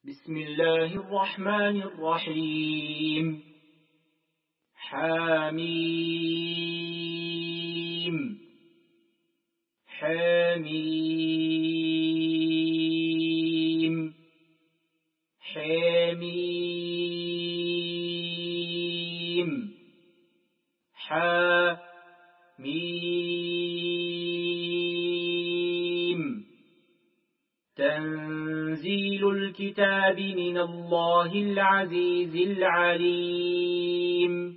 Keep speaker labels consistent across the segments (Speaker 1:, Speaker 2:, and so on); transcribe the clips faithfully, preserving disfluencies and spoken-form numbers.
Speaker 1: بسم الله الرحمن الرحيم. حميم حميم حميم حميم تنزيل الكتاب من الله العزيز العليم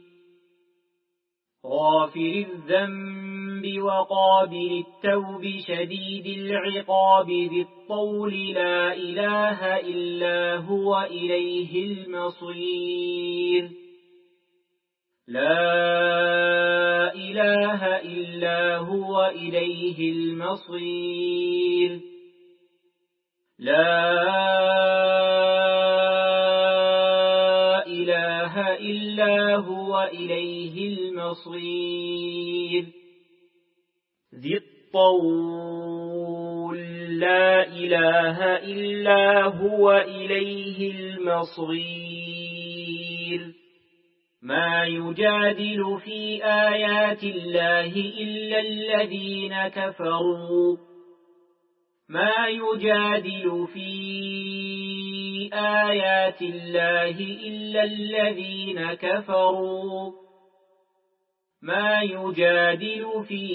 Speaker 1: غافر الذنب وقابل التوب شديد العقاب ذي الطول لا إله إلا هو إليه المصير لا إله إلا هو إليه المصير لا إله إلا هو إليه المصير ذي الطول لا إله إلا هو إليه المصير ما يجادل في آيات الله إلا الذين كفروا ما يجادل في آيات الله إلا الذين كفروا ما يجادل في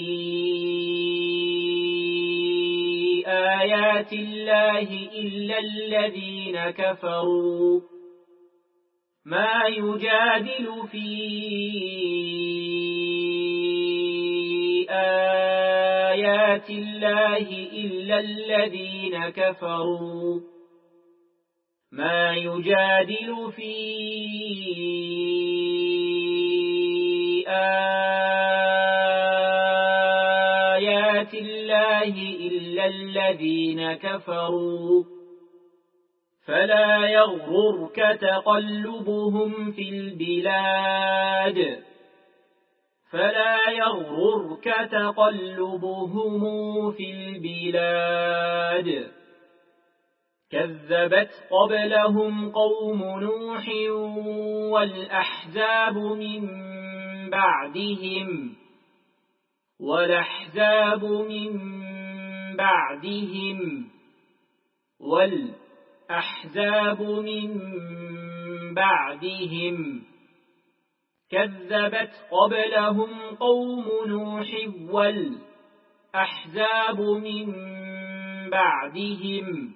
Speaker 1: آيات الله إلا الذين كفروا ما يجادل في آيات الله إلا الذين كفروا ما يجادل في آيات الله إلا الذين كفروا فلا يغررك تقلبهم في البلاد فلا يغررك تقلبهم في البلاد كذبت قبلهم قوم نوح والأحزاب من بعدهم والأحزاب من بعدهم والأحزاب من بعدهم كذبت قبلهم قوم نوح والأحزاب من بعدهم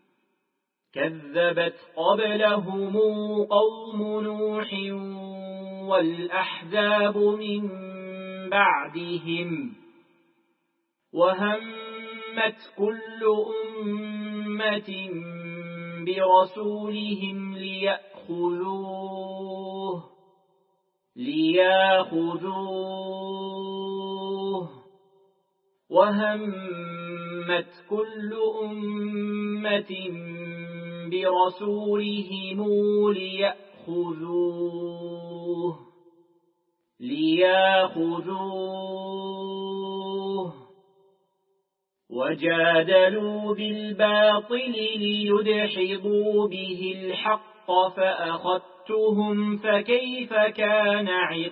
Speaker 1: كذبت قبلهم قوم نوح والأحزاب من بعدهم وهمت كل أمة برسولهم ليأخذوه ليأخذوه وهمت كل أمة برسولهم ليأخذوه ليأخذوه وجادلوا بالباطل ليدحضوا به الحق فأخذتهم فكيف كان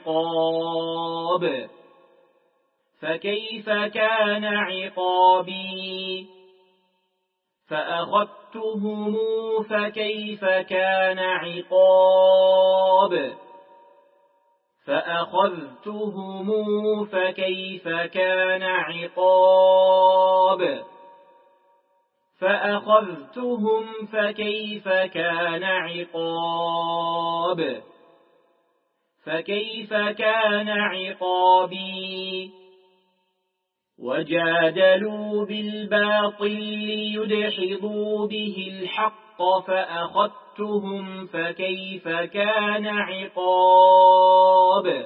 Speaker 1: عقاب فكيف كان عقابي فأخذتهم فكيف كان عقاب فأخذتهم فكيف كان عقاب فأخذتهم فكيف كان عقاب فكيف كان عقابي وجادلوا بالباطل ليدحضوا به الحق فأخذتهم فكيف كان عقاب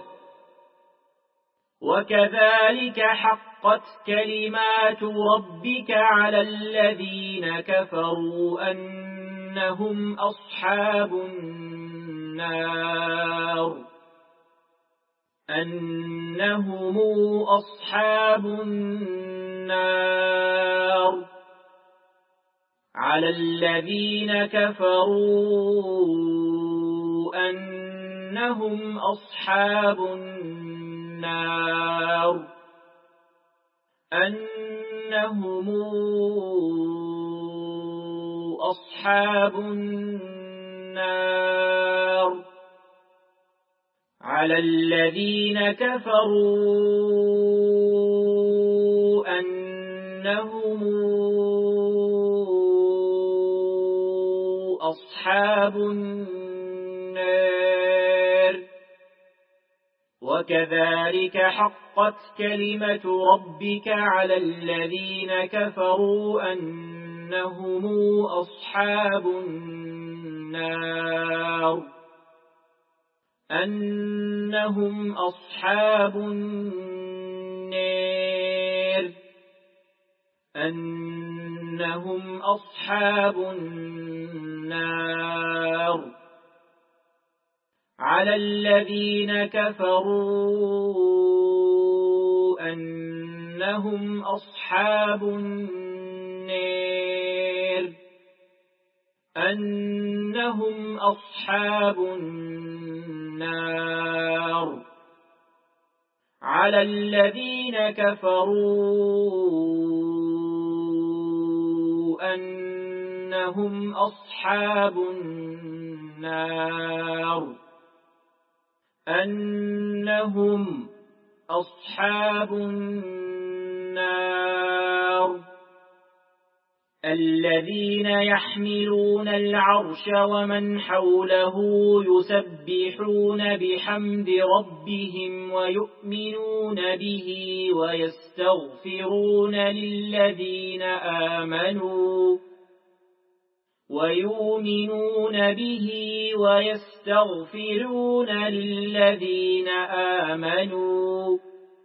Speaker 1: وكذلك حقت كلمات ربك على الذين كفروا أنهم أصحاب النار أنهم أصحاب النار على الذين كفروا أنهم أصحاب النار أنهم أصحاب النار على الذين كفروا أنهم أصحاب النار وكذلك حقت كلمة ربك على الذين كفروا أنهم أصحاب النار أنهم أصحاب النار أنهم أصحاب النار على الذين كفروا أنهم أصحاب النار أنهم أصحاب النار على الذين كفروا أنهم أصحاب النار أنهم أصحاب النار الذين يحملون العرش ومن حوله يسبحون بحمد ربهم ويؤمنون به ويستغفرون للذين آمنوا ويؤمنون به ويستغفرون للذين آمنوا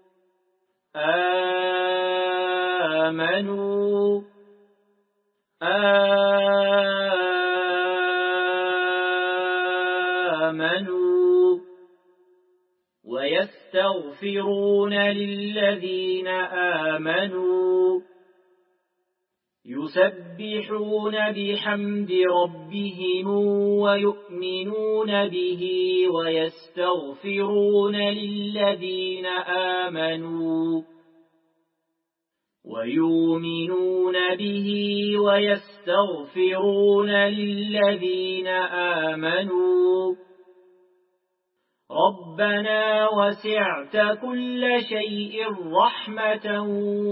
Speaker 1: آمنوا آمنوا ويستغفرون للذين آمنوا يسبحون بحمد ربهم ويؤمنون به ويستغفرون للذين آمنوا ويؤمنون به ويستغفرون للذين آمنوا ربنا وسعت كل شيء رحمة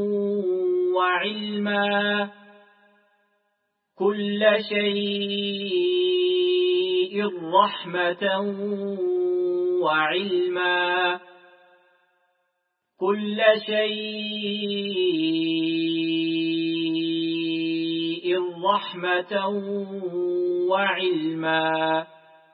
Speaker 1: وعلما كل شيء رحمة وعلما كل شيء رحمة وعلما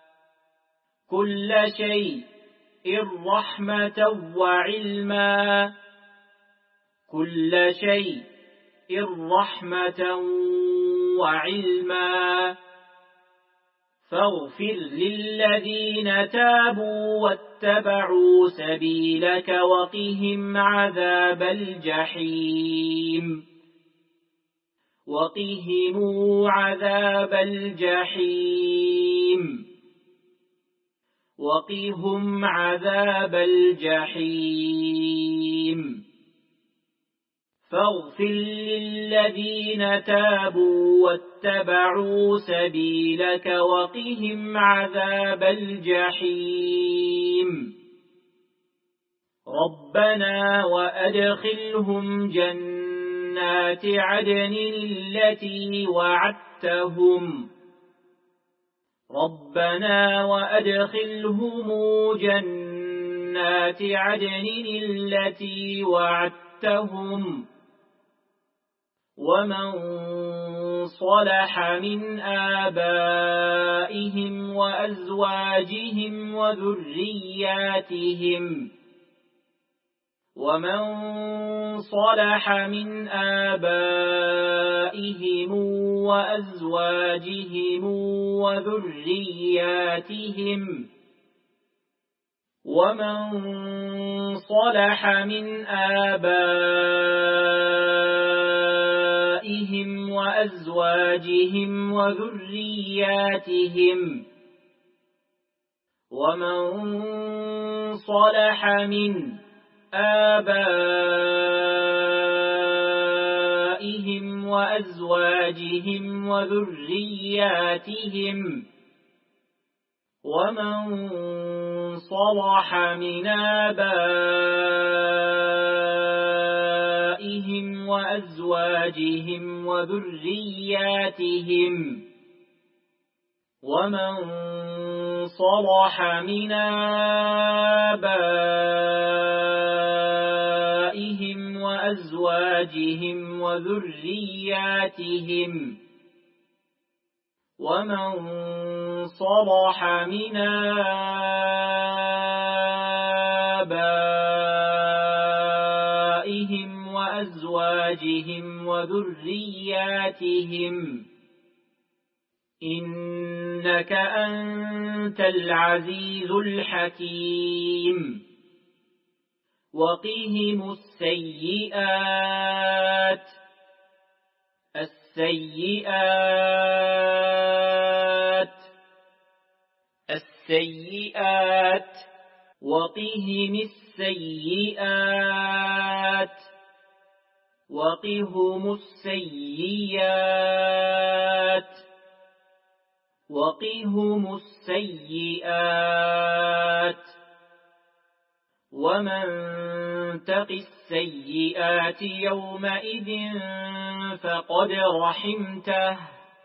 Speaker 1: كل شيء رحمة وعلما كل شيء رحمة وعلما فاغفر للذين تابوا واتبعوا سبيلك وقهم عذاب الجحيم وقهم عذاب الجحيم وقهم عذاب الجحيم فاغفر للذين تابوا واتبعوا سبيلك وقهم عذاب الجحيم ربنا وأدخلهم جنات عدن التي وعدتهم ربنا وأدخلهم جنات عدن التي وعدتهم ومن صلح من آبائهم وأزواجهم وذرياتهم ومن صلح من آبائهم وأزواجهم وذرياتهم ومن صلح من آبائهم وأزواجهم وذرياتهم ومن صلح من آبائهم وأزواجهم وذرياتهم ومن صلح من آبائهم وأزواجهم وذرياتهم ومن صلح من آبائهم وأزواجهم وذرياتهم ومن صلح من آبائهم وأزواجهم وذرياتهم إنك أنت العزيز الحكيم وقهم السيئات السيئات السيئات وقهم السيئات وقهم السيئات وقهم السيئات ومن تق السيئات يومئذ فقد رحمته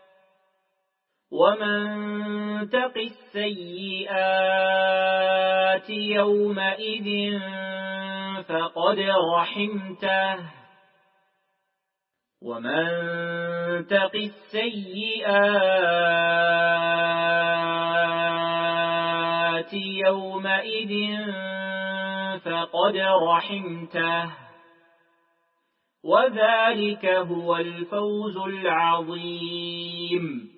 Speaker 1: ومن تق السيئات يومئذ فقد رحمته ومن تق السيئات يومئذ فقد رحمته وذلك هو الفوز العظيم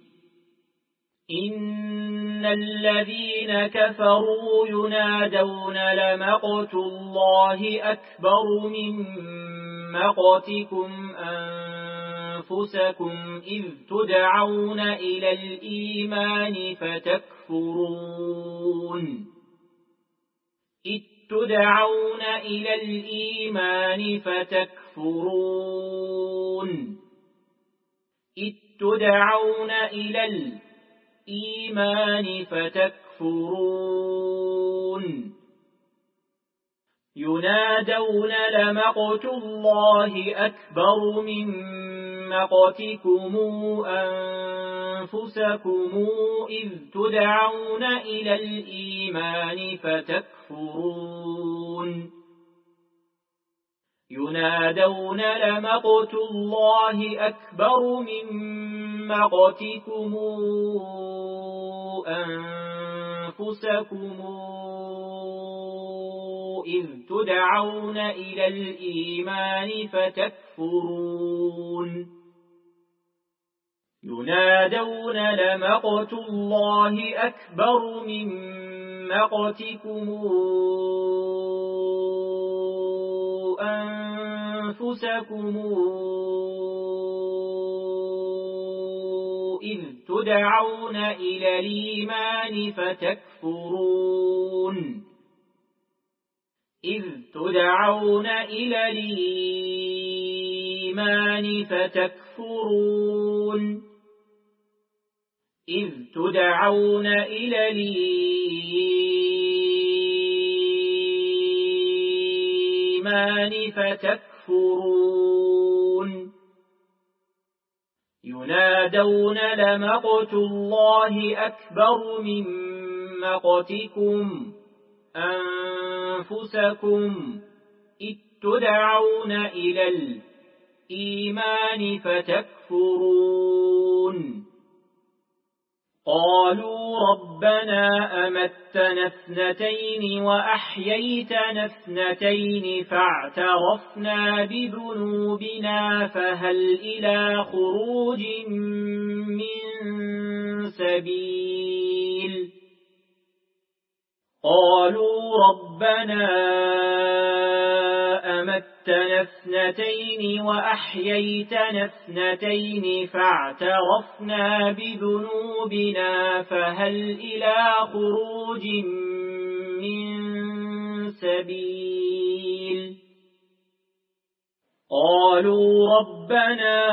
Speaker 1: إن الذين كفروا ينادون لمقت الله أكبر من مقتكم أنفسكم إذ تدعون إلى الإيمان فتكفرون إذ تدعون إلى الإيمان فتكفرون إذ تدعون إلى الإيمان فتكفرون ينادون لمقت الله أكبر من مقتكم أنفسكم إذ تدعون إلى الإيمان فتكفرون ينادون لمقت الله أكبر من مقتكم أنفسكم إذ تدعون إلى الإيمان فتكفرون ينادون لمقت الله أكبر من مقتكم أنفسكم إذ تدعون إلى الإيمان فتكفرون إذ تدعون إلى الإيمان فتكفرون إذ تدعون إلى الإيمان فتكفرون ينادون لمقت الله أكبر من مقتكم أنفسكم إذ تدعون إلى الإيمان فتكفرون قالوا ربنا أمتنا اثنتين وأحييتنا اثنتين فاعترفنا بذنوبنا فهل إلى خروج من سبيل قالوا ربنا أمتنا اثنتين وأحييتنا اثنتين فاعترفنا بذنوبنا فهل إلى خروج من سبيل قالوا ربنا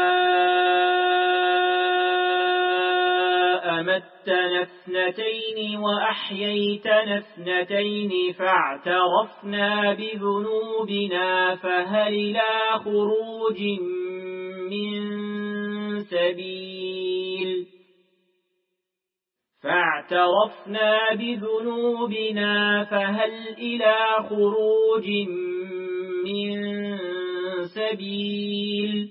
Speaker 1: أمتنا اثنتين وأحييتنا اثنتين فاعترفنا بذنوبنا فهل إلى خروج من سبيل فاعترفنا بذنوبنا فهل إلى خروج من سبيل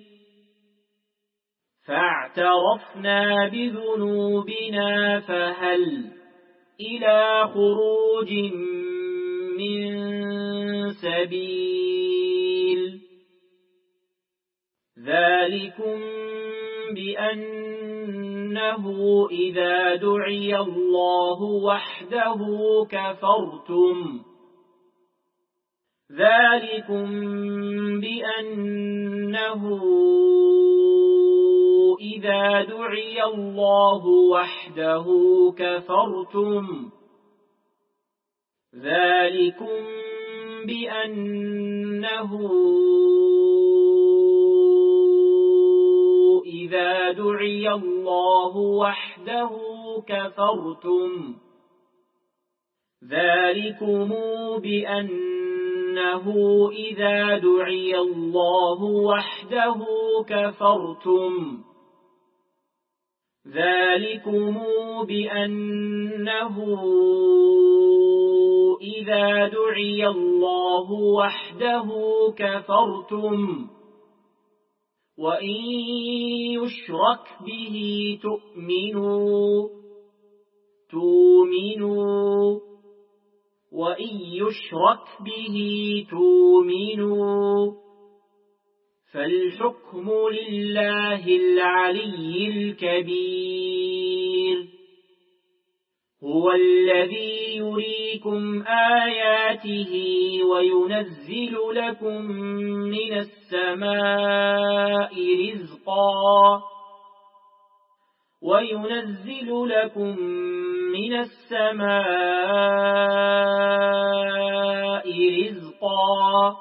Speaker 1: فاعترفنا بذنوبنا فهل إلى خروج من سبيل ذلكم بأنه إذا دعي الله وحده كفرتم ذلكم بأنه إذا دعي الله وحده كفرتم ذلكم بأنه إذا دعي الله وحده كفرتم ذلكم بأنه إذا دعي الله وحده كفرتم ذلكم بأنه إذا دعي الله وحده كفرتم وإن يشرك به تؤمنوا تؤمنوا وإن يشرك به تؤمنوا فالحكم لله العلي الكبير هو الذي يريكم آياته وينزل لكم من السماء رزقا وينزل لكم من السماء رزقا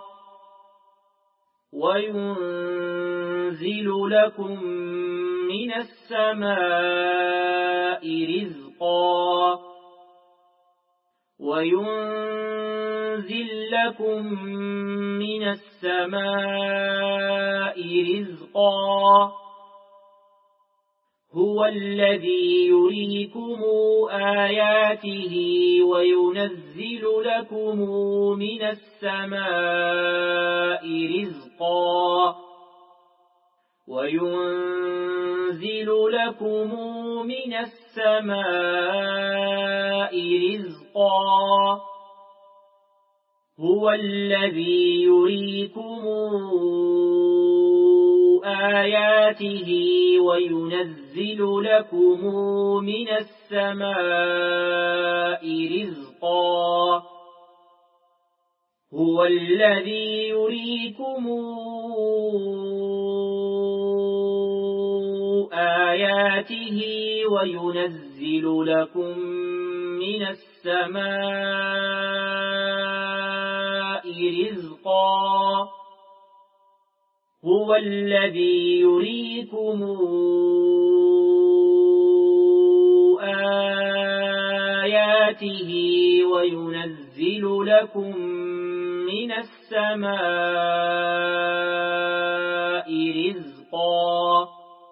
Speaker 1: وينزل لكم من السماء رزقا وينزل لكم من السماء رزقا هو الذي يريكم آياته وينزل لكم من السماء رزقا وينزل لكم من السماء رزقا هو الذي يريكم آياته وينزل لكم من السماء رزقا هو الذي يريكم آياته وينزل لكم من السماء رزقا هو الذي يريكم آياته وينزل لكم من السماء رزقا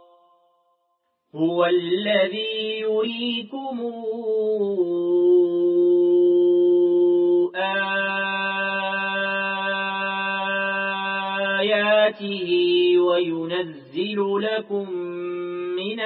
Speaker 1: هو الذي يريكم آياته وينزل لكم من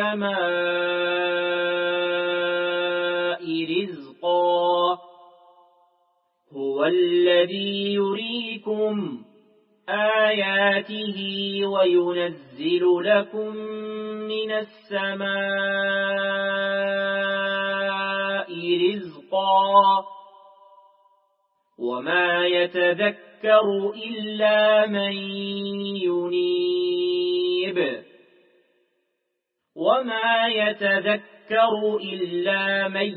Speaker 1: السماء رزقا هو الذي يريكم آياته وينزل لكم من السماء رزقا وما يتذكر يتذكر إلا من ينيب وما يتذكر إلا من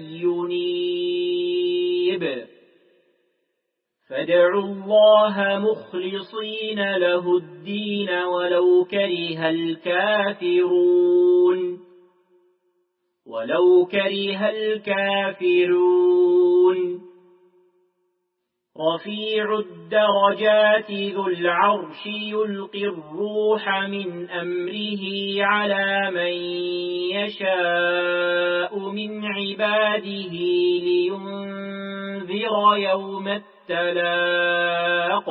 Speaker 1: ينيب فادعوا الله مخلصين له الدين ولو كره الكافرون ولو كره الكافرون رفيع الدرجات ذو العرش يلقي الروح من أمره على من يشاء من عباده لينذر يوم التلاق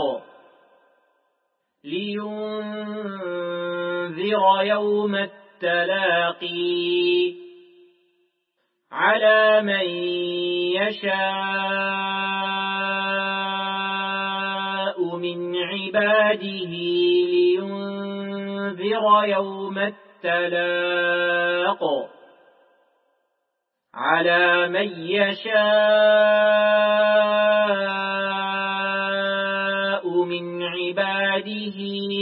Speaker 1: لينذر يوم التلاقي على من يشاء من عباده لينذر يوم التلاق على من يشاء من عباده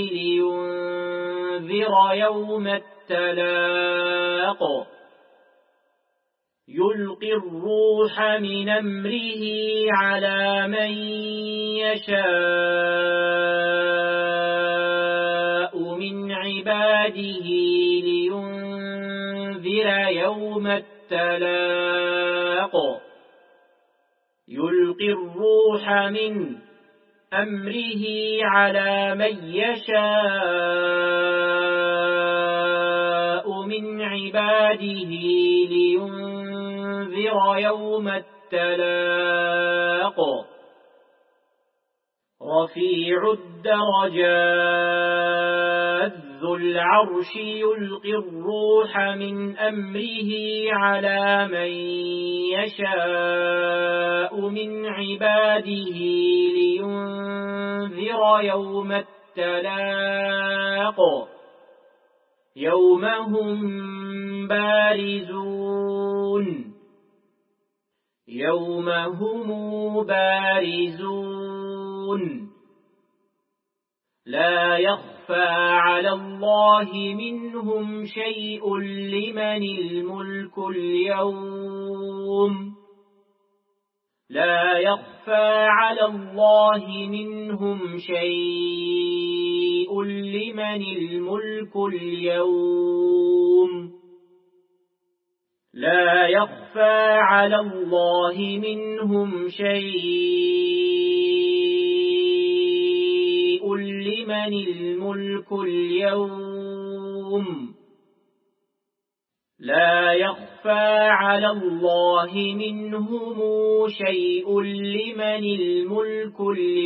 Speaker 1: لينذر يوم التلاق يلقي الروح من أمره على من يشاء من عباده لينذر يوم التلاق يلقي الروح من أمره على من يشاء من عباده لينذر يوم التلاق رفيع الدرجات ذو العرش يلقي الروح من أمره على من يشاء من عباده لينذر يوم التلاق يوم هم بارزون يوم هم بارزون لا يخفى على الله منهم شيء لمن الملك اليوم لا يخفى على الله منهم شيء لمن الملك اليوم لا يخفى على الله منهم شيء لمن الملك اليوم لا يخفى على الله منهم شيء لمن الملك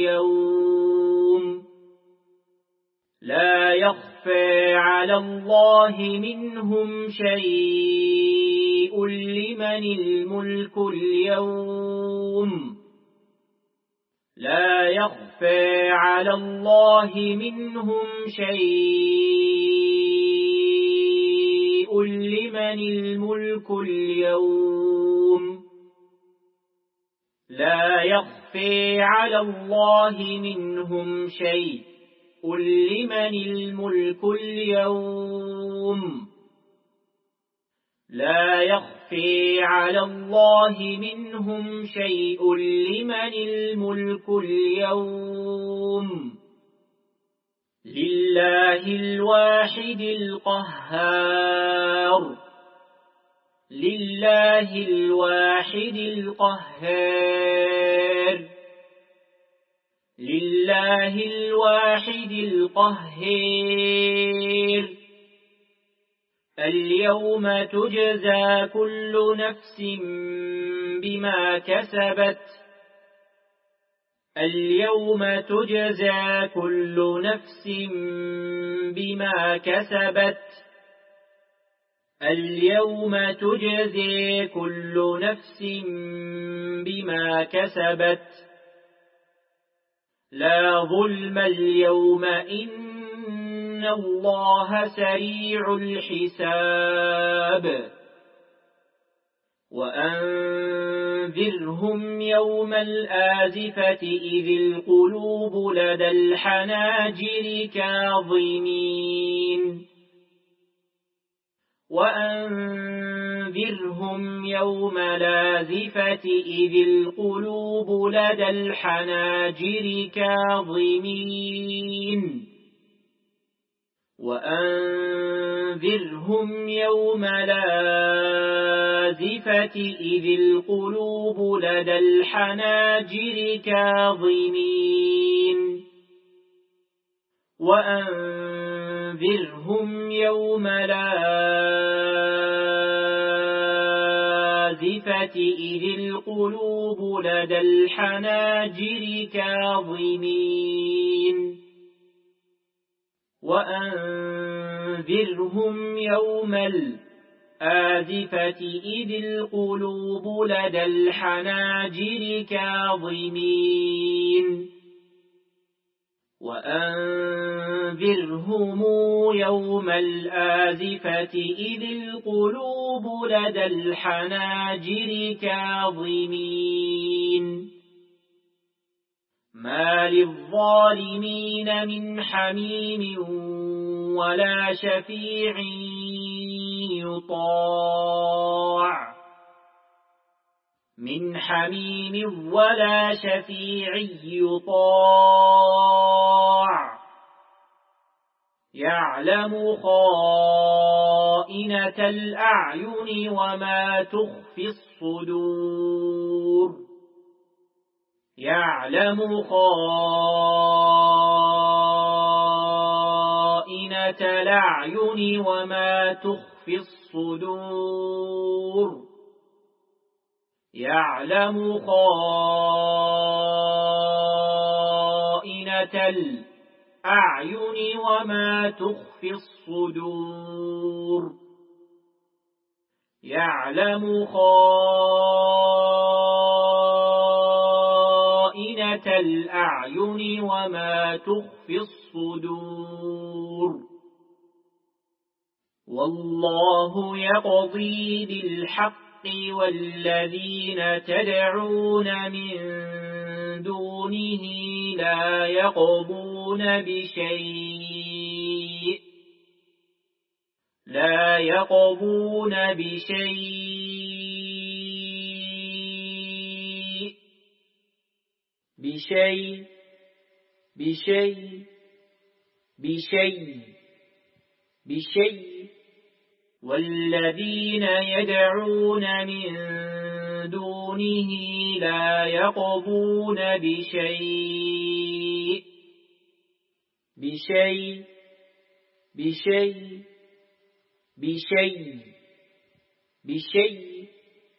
Speaker 1: اليوم لا يخفى على الله منهم شيء لمن الملك اليوم لا يخفى على الله منهم شيء لمن الملك اليوم لا يخفى على الله منهم شيء لمن الملك اليوم لا يخفى على الله منهم شيء لمن الملك اليوم لله الواحد القهار لله الواحد القهار لله الواحد القهار اليوم تجزى كل نفس بما كسبت اليوم تجزى كل نفس بما كسبت اليوم تجزى كل نفس بما كسبت لا ظلم اليوم إن الله سريع الحساب وأنذرهم يوم الآزفة إذ القلوب لدى الحناجر كاظمين وأنذرهم يوم الآزفة إذ القلوب لدى الحناجر كاظمين وأنذرهم يوم الآزفة إذ القلوب لدى الحناجر كاظمين وأنذرهم يوم الآزفة إذ القلوب لدى الحناجر كاظمين وأنذرهم يوم الآزفة إذ القلوب لدى الحناجر كاظمين وأنذرهم يوم الآزفة إذ القلوب لدى الحناجر كاظمين ما للظالمين من حميم ولا شفيع يطاع من حميم ولا شفيع يطاع يعلم خائنة الأعين وما تخفي الصدور يعلم خائنة الأعين وما تخفي الصدور يعلم خائنة الأعين وما تخفي الصدور يعلم خائنة الأعين وما تخفي الصدور والله يقضي بالحق والذين تدعون من دونه لا يقضون بشيء لا يقضون بشيء بشيء بشيء بشيء بشيء والذين يدعون من دونه لا يقضون بشيء بشيء بشيء بشيء بشيء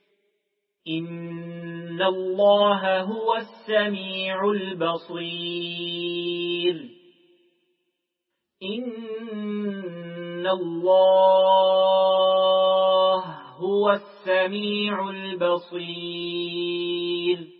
Speaker 1: إن الله هو السميع البصير إن الله هو السميع البصير